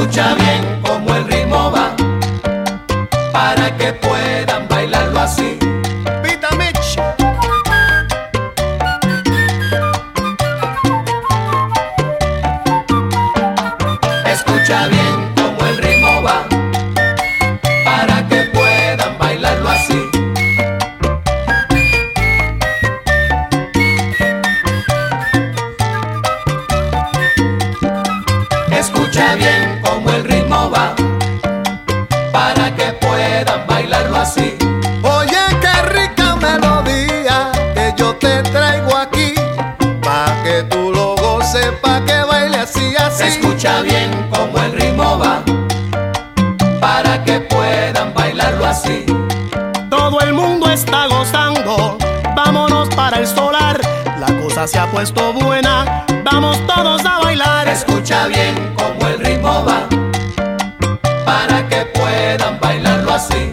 Escucha bien cómo el ritmo va, para que puedan bailarlo así. Pita Mitch. Escucha bien cómo el ritmo va, para que puedan bailarlo así. Escucha bien cómo el ritmo va, para que puedan bailarlo así. Oye, qué rica melodía que yo te traigo aquí, pa' que tú lo goces, pa' que baile así, así. Escucha bien cómo el ritmo va, para que puedan bailarlo así. Todo el mundo está gozando, vámonos para el solar. La cosa se ha puesto buena, vamos todos a bailar. Escucha bien cómo el ritmo va, para que puedan bailarlo así.